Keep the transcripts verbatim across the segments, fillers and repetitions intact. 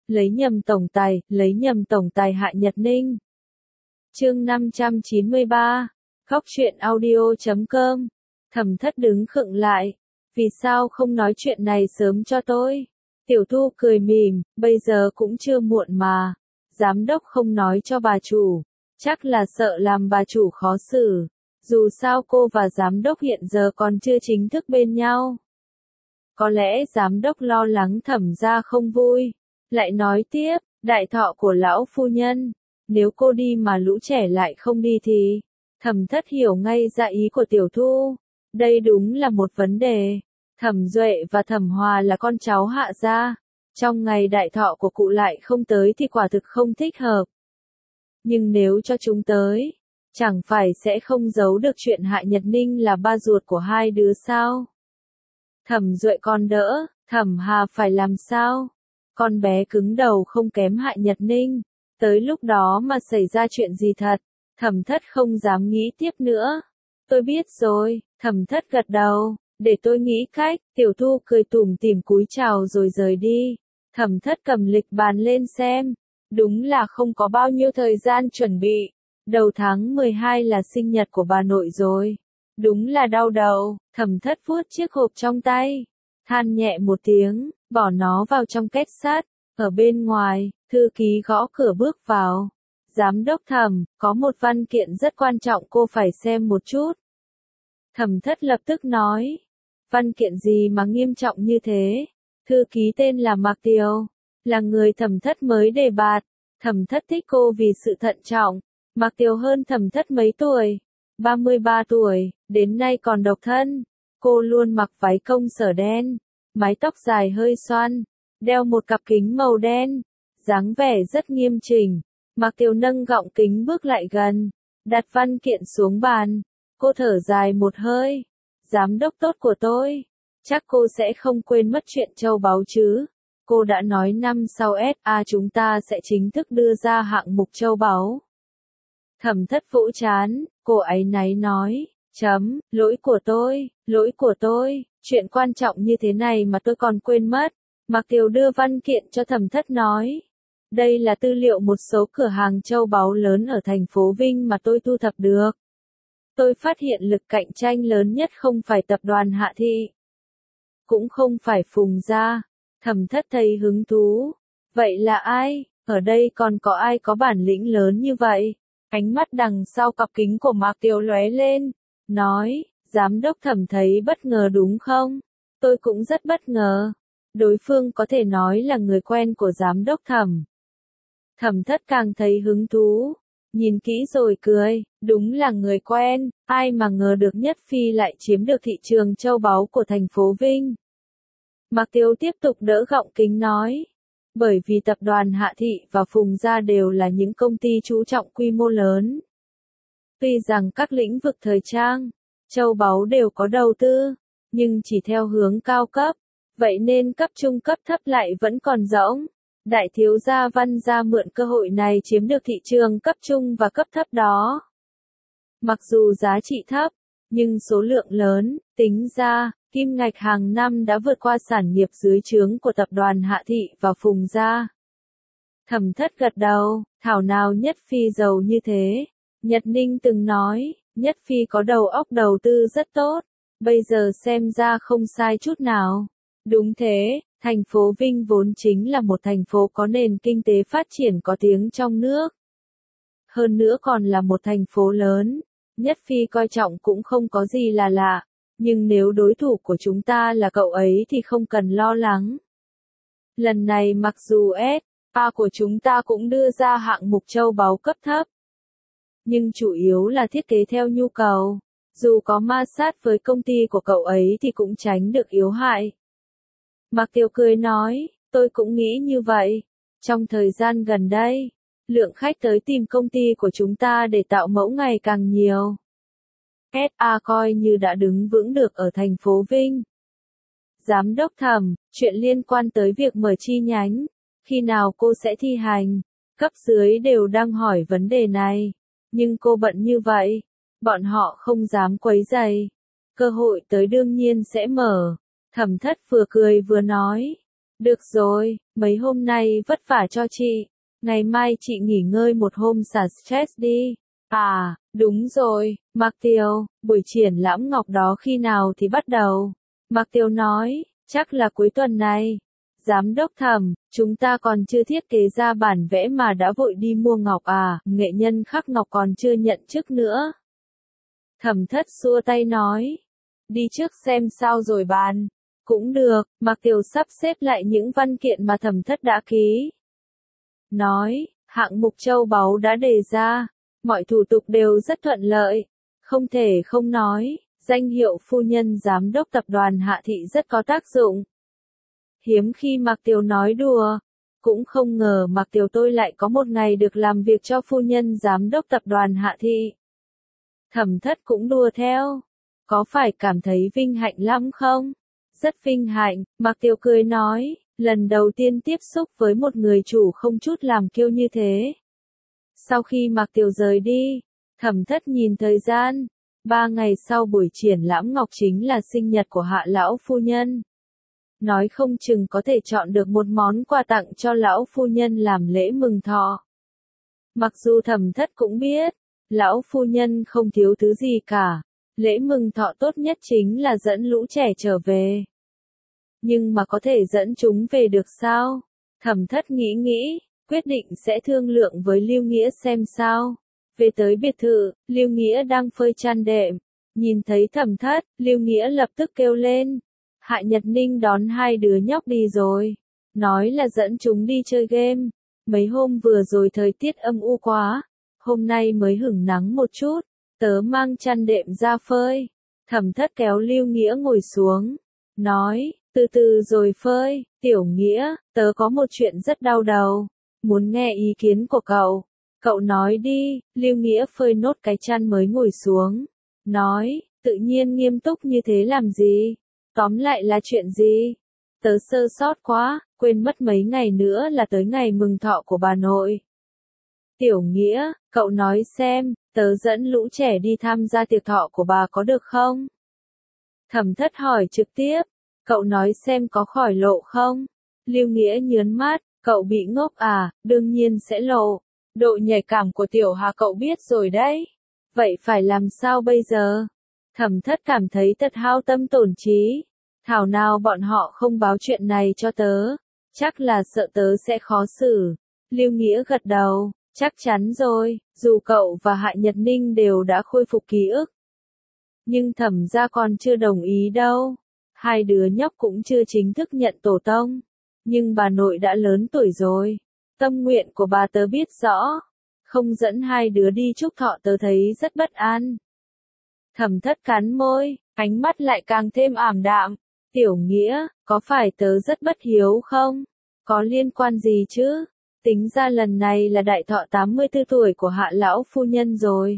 lấy nhầm tổng tài, lấy nhầm tổng tài Hạ Nhật Ninh. Chương năm trăm chín mươi ba, Khóc chuyện audio chấm com. Thẩm Thất đứng khựng lại, vì sao không nói chuyện này sớm cho tôi? Tiểu Thu cười mỉm, bây giờ cũng chưa muộn mà. Giám đốc không nói cho bà chủ, chắc là sợ làm bà chủ khó xử. Dù sao cô và giám đốc hiện giờ còn chưa chính thức bên nhau. Có lẽ giám đốc lo lắng Thẩm gia không vui. Lại nói tiếp, đại thọ của lão phu nhân, nếu cô đi mà lũ trẻ lại không đi thì... Thẩm Thất hiểu ngay ra ý của Tiểu Thu. Đây đúng là một vấn đề. Thẩm Duệ và Thẩm Hòa là con cháu Hạ gia. Trong ngày đại thọ của cụ lại không tới thì quả thực không thích hợp. Nhưng nếu cho chúng tới, chẳng phải sẽ không giấu được chuyện Hạ Nhật Ninh là ba ruột của hai đứa sao? Thẩm Duệ còn đỡ, Thẩm Hà phải làm sao? Con bé cứng đầu không kém Hạ Nhật Ninh. Tới lúc đó mà xảy ra chuyện gì thật, Thẩm Thất không dám nghĩ tiếp nữa. Tôi biết rồi, Thẩm Thất gật đầu, để tôi nghĩ cách. Tiểu Thu cười tủm tỉm cúi chào rồi rời đi. Thẩm Thất cầm lịch bàn lên xem, đúng là không có bao nhiêu thời gian chuẩn bị. Đầu tháng mười hai là sinh nhật của bà nội rồi. Đúng là đau đầu. Thẩm Thất vuốt chiếc hộp trong tay, than nhẹ một tiếng, bỏ nó vào trong két sắt. Ở bên ngoài, thư ký gõ cửa bước vào. Giám đốc Thẩm, có một văn kiện rất quan trọng cô phải xem một chút. Thẩm Thất lập tức nói. Văn kiện gì mà nghiêm trọng như thế? Thư ký tên là Mạc Tiều, là người Thẩm Thất mới đề bạt. Thẩm Thất thích cô vì sự thận trọng. Mạc Tiều hơn Thẩm Thất mấy tuổi, ba mươi ba tuổi, đến nay còn độc thân. Cô luôn mặc váy công sở đen, mái tóc dài hơi xoăn, đeo một cặp kính màu đen, dáng vẻ rất nghiêm chỉnh. Mạc Tiều nâng gọng kính bước lại gần, đặt văn kiện xuống bàn. Cô thở dài một hơi. Giám đốc tốt của tôi, chắc cô sẽ không quên mất chuyện châu báu chứ. Cô đã nói năm sau ét a chúng ta sẽ chính thức đưa ra hạng mục châu báu. Thẩm Thất vỗ trán, cô áy náy nói, chấm, lỗi của tôi, lỗi của tôi, chuyện quan trọng như thế này mà tôi còn quên mất. Mạc Tiều đưa văn kiện cho Thẩm Thất nói, đây là tư liệu một số cửa hàng châu báu lớn ở thành phố Vinh mà tôi thu thập được. Tôi phát hiện lực cạnh tranh lớn nhất không phải tập đoàn Hạ Thị, cũng không phải Phùng gia. Thẩm Thất thấy hứng thú, vậy là ai? Ở đây còn có ai có bản lĩnh lớn như vậy? Ánh mắt đằng sau cặp kính của Mạc Tiều lóe lên, nói, giám đốc Thẩm thấy bất ngờ đúng không? Tôi cũng rất bất ngờ. Đối phương có thể nói là người quen của giám đốc Thẩm. Thẩm Thất càng thấy hứng thú, nhìn kỹ rồi cười, đúng là người quen, ai mà ngờ được Nhất Phi lại chiếm được thị trường châu báu của thành phố Vinh. Mạc Tiều tiếp tục đỡ gọng kính nói, bởi vì tập đoàn Hạ Thị và Phùng gia đều là những công ty chú trọng quy mô lớn. Tuy rằng các lĩnh vực thời trang, châu báu đều có đầu tư, nhưng chỉ theo hướng cao cấp, vậy nên cấp trung cấp thấp lại vẫn còn rỗng. Đại thiếu gia Văn gia mượn cơ hội này chiếm được thị trường cấp trung và cấp thấp đó. Mặc dù giá trị thấp, nhưng số lượng lớn, tính ra, kim ngạch hàng năm đã vượt qua sản nghiệp dưới trướng của tập đoàn Hạ Thị và Phùng gia. Thẩm Thất gật đầu, thảo nào Nhất Phi giàu như thế. Nhật Ninh từng nói, Nhất Phi có đầu óc đầu tư rất tốt, bây giờ xem ra không sai chút nào. Đúng thế, thành phố Vinh vốn chính là một thành phố có nền kinh tế phát triển có tiếng trong nước. Hơn nữa còn là một thành phố lớn, Nhất Phi coi trọng cũng không có gì là lạ, nhưng nếu đối thủ của chúng ta là cậu ấy thì không cần lo lắng. Lần này mặc dù ét a của chúng ta cũng đưa ra hạng mục châu báu cấp thấp, nhưng chủ yếu là thiết kế theo nhu cầu, dù có ma sát với công ty của cậu ấy thì cũng tránh được yếu hại. Mạc Tiều cười nói, tôi cũng nghĩ như vậy. Trong thời gian gần đây, lượng khách tới tìm công ty của chúng ta để tạo mẫu ngày càng nhiều. ét a coi như đã đứng vững được ở thành phố Vinh. Giám đốc Thẩm, chuyện liên quan tới việc mở chi nhánh, khi nào cô sẽ thi hành? Cấp dưới đều đang hỏi vấn đề này, nhưng cô bận như vậy, bọn họ không dám quấy rầy. Cơ hội tới đương nhiên sẽ mở. Thẩm Thất vừa cười vừa nói, Được rồi, mấy hôm nay vất vả cho chị. Ngày mai chị nghỉ ngơi một hôm xả stress đi. À, đúng rồi, Mạc Tiều, buổi triển lãm ngọc đó khi nào thì bắt đầu? Mạc Tiều nói, chắc là cuối tuần này. Giám đốc Thẩm, chúng ta còn chưa thiết kế ra bản vẽ mà đã vội đi mua ngọc à, nghệ nhân khắc ngọc còn chưa nhận chức nữa. Thẩm Thất xua tay nói, đi trước xem sao rồi bàn. Cũng được, Mạc Tiều sắp xếp lại những văn kiện mà Thẩm Thất đã ký. Nói, hạng mục châu báu đã đề ra, mọi thủ tục đều rất thuận lợi. Không thể không nói, danh hiệu phu nhân giám đốc tập đoàn Hạ Thị rất có tác dụng. Hiếm khi Mạc Tiều nói đùa, cũng không ngờ Mạc Tiều tôi lại có một ngày được làm việc cho phu nhân giám đốc tập đoàn Hạ Thị. Thẩm Thất cũng đùa theo, có phải cảm thấy vinh hạnh lắm không? Rất vinh hạnh, Mạc Tiều cười nói, lần đầu tiên tiếp xúc với một người chủ không chút làm kiêu như thế. Sau khi Mạc Tiều rời đi, Thẩm Thất nhìn thời gian, ba ngày sau buổi triển lãm ngọc chính là sinh nhật của Hạ lão phu nhân. Nói không chừng có thể chọn được một món quà tặng cho lão phu nhân làm lễ mừng thọ. Mặc dù Thẩm Thất cũng biết, lão phu nhân không thiếu thứ gì cả, lễ mừng thọ tốt nhất chính là dẫn lũ trẻ trở về. Nhưng mà có thể dẫn chúng về được sao? Thẩm Thất nghĩ nghĩ, quyết định sẽ thương lượng với Lưu Nghĩa xem sao. Về tới biệt thự, Lưu Nghĩa đang phơi chăn đệm. Nhìn thấy Thẩm Thất, Lưu Nghĩa lập tức kêu lên. Hạ Nhật Ninh đón hai đứa nhóc đi rồi. Nói là dẫn chúng đi chơi game. Mấy hôm vừa rồi thời tiết âm u quá. Hôm nay mới hửng nắng một chút. Tớ mang chăn đệm ra phơi. Thẩm Thất kéo Lưu Nghĩa ngồi xuống. Nói, từ từ rồi phơi. Tiểu Nghĩa, tớ có một chuyện rất đau đầu. Muốn nghe ý kiến của cậu. Cậu nói đi. Lưu Nghĩa phơi nốt cái chăn mới ngồi xuống. Nói, tự nhiên nghiêm túc như thế làm gì? Tóm lại là chuyện gì? Tớ sơ sót quá, quên mất mấy ngày nữa là tới ngày mừng thọ của bà nội. Tiểu Nghĩa, cậu nói xem, tớ dẫn lũ trẻ đi tham gia tiệc thọ của bà có được không? Thẩm Thất hỏi trực tiếp, cậu nói xem có khỏi lộ không? Lưu Nghĩa nhớn mắt, cậu bị ngốc à, đương nhiên sẽ lộ. Độ nhạy cảm của Tiểu Hà cậu biết rồi đấy. Vậy phải làm sao bây giờ? Thẩm Thất cảm thấy thật hao tâm tổn trí. Thảo nào bọn họ không báo chuyện này cho tớ. Chắc là sợ tớ sẽ khó xử. Lưu Nghĩa gật đầu, chắc chắn rồi, dù cậu và Hạ Nhật Ninh đều đã khôi phục ký ức. Nhưng Thẩm gia còn chưa đồng ý đâu. Hai đứa nhóc cũng chưa chính thức nhận tổ tông. Nhưng bà nội đã lớn tuổi rồi. Tâm nguyện của bà tớ biết rõ. Không dẫn hai đứa đi chúc thọ tớ thấy rất bất an. Thẩm Thất cắn môi, ánh mắt lại càng thêm ảm đạm. Tiểu Nghĩa, có phải tớ rất bất hiếu không? Có liên quan gì chứ? Tính ra lần này là đại thọ tám mươi tư tuổi của Hạ lão phu nhân rồi.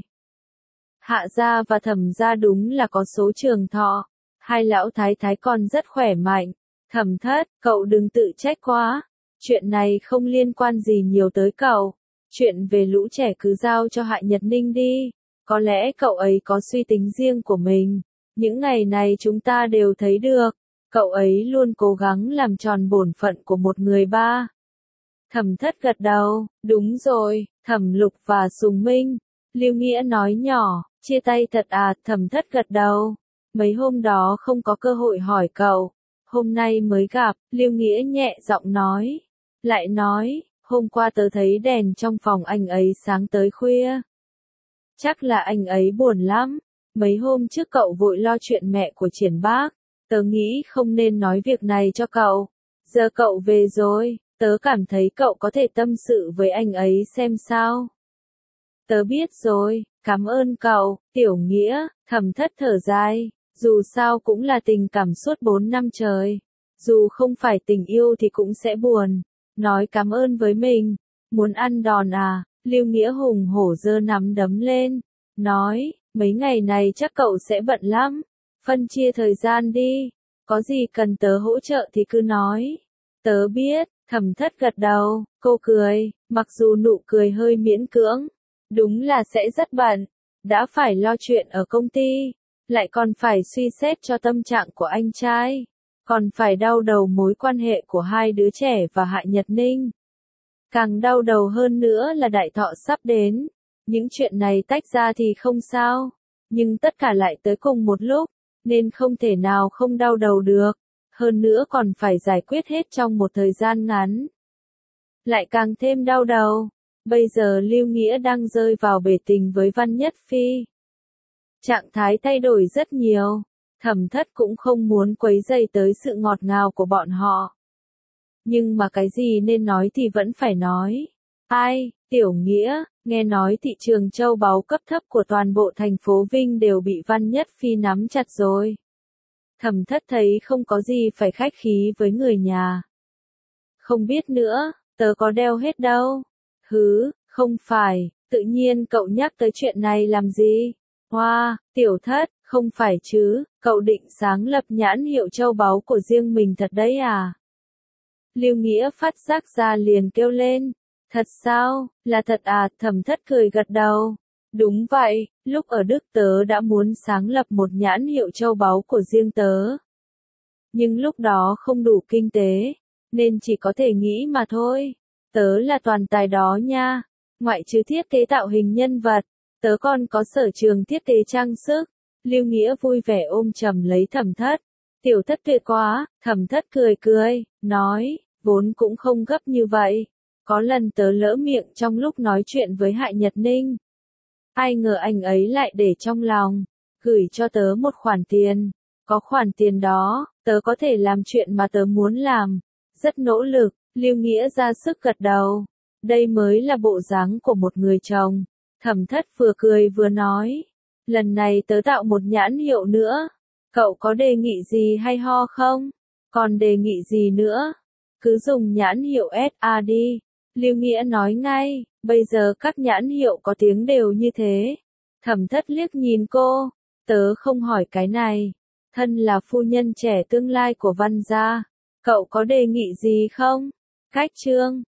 Hạ gia và Thẩm gia đúng là có số trường thọ. Hai lão thái thái còn rất khỏe mạnh. Thẩm Thất, cậu đừng tự trách quá. Chuyện này không liên quan gì nhiều tới cậu. Chuyện về lũ trẻ cứ giao cho Hạ Nhật Ninh đi. Có lẽ cậu ấy có suy tính riêng của mình. Những ngày này chúng ta đều thấy được. Cậu ấy luôn cố gắng làm tròn bổn phận của một người ba. Thẩm Thất gật đầu, đúng rồi, Thẩm Lục và Sùng Minh. Lưu Nghĩa nói nhỏ, chia tay thật à, Thẩm Thất gật đầu. Mấy hôm đó không có cơ hội hỏi cậu. Hôm nay mới gặp, Lưu Nghĩa nhẹ giọng nói. Lại nói, hôm qua tớ thấy đèn trong phòng anh ấy sáng tới khuya. Chắc là anh ấy buồn lắm. Mấy hôm trước cậu vội lo chuyện mẹ của Triển Bác. Tớ nghĩ không nên nói việc này cho cậu. Giờ cậu về rồi, tớ cảm thấy cậu có thể tâm sự với anh ấy xem sao. Tớ biết rồi, cảm ơn cậu, Tiểu Nghĩa. Thẩm Thất thở dài. Dù sao cũng là tình cảm suốt bốn năm trời. Dù không phải tình yêu thì cũng sẽ buồn. Nói cảm ơn với mình. Muốn ăn đòn à? Lưu Nghĩa hùng hổ giơ nắm đấm lên. Nói, mấy ngày này chắc cậu sẽ bận lắm. Phân chia thời gian đi. Có gì cần tớ hỗ trợ thì cứ nói. Tớ biết. Thẩm Thất gật đầu. Cô cười. Mặc dù nụ cười hơi miễn cưỡng. Đúng là sẽ rất bận. Đã phải lo chuyện ở công ty. Lại còn phải suy xét cho tâm trạng của anh trai. còn phải đau đầu mối quan hệ của hai đứa trẻ và Hạ Nhật Ninh. Càng đau đầu hơn nữa là đại thọ sắp đến, những chuyện này tách ra thì không sao, nhưng tất cả lại tới cùng một lúc, nên không thể nào không đau đầu được, hơn nữa còn phải giải quyết hết trong một thời gian ngắn. Lại càng thêm đau đầu, bây giờ Lưu Nghĩa đang rơi vào bể tình với Văn Nhất Phi. Trạng thái thay đổi rất nhiều, Thẩm Thất cũng không muốn quấy rầy tới sự ngọt ngào của bọn họ. Nhưng mà cái gì nên nói thì vẫn phải nói. Ai, Tiểu Nghĩa, nghe nói thị trường châu báu cấp thấp của toàn bộ thành phố Vinh đều bị Văn Nhất Phi nắm chặt rồi. Thẩm Thất thấy không có gì phải khách khí với người nhà. Không biết nữa, tớ có đeo hết đâu. Hứ, không phải, tự nhiên cậu nhắc tới chuyện này làm gì? Hoa, wow, Tiểu Thất, không phải chứ, cậu định sáng lập nhãn hiệu châu báu của riêng mình thật đấy à? Lưu Nghĩa phát giác ra liền kêu lên. Thật sao, là thật à? Thẩm Thất cười gật đầu. Đúng vậy, lúc ở Đức tớ đã muốn sáng lập một nhãn hiệu châu báu của riêng tớ. Nhưng lúc đó không đủ kinh tế, nên chỉ có thể nghĩ mà thôi. Tớ là toàn tài đó nha, ngoại trừ thiết kế tạo hình nhân vật, tớ còn có sở trường thiết kế trang sức. Lưu Nghĩa vui vẻ ôm chầm lấy Thẩm Thất. Tiểu Thất tuyệt quá, Thẩm Thất cười cười, nói, vốn cũng không gấp như vậy. Có lần tớ lỡ miệng trong lúc nói chuyện với Hạ Nhật Ninh. Ai ngờ anh ấy lại để trong lòng, gửi cho tớ một khoản tiền. Có khoản tiền đó, tớ có thể làm chuyện mà tớ muốn làm. Rất nỗ lực, Lưu Nghĩa ra sức gật đầu. Đây mới là bộ dáng của một người chồng. Thẩm Thất vừa cười vừa nói. Lần này tớ tạo một nhãn hiệu nữa. Cậu có đề nghị gì hay ho không? Còn đề nghị gì nữa? Cứ dùng nhãn hiệu ét a đi. Lưu Nghĩa nói ngay, bây giờ các nhãn hiệu có tiếng đều như thế. Thẩm Thất liếc nhìn cô, tớ không hỏi cái này. Thân là phu nhân trẻ tương lai của Văn gia, cậu có đề nghị gì không? Cách chương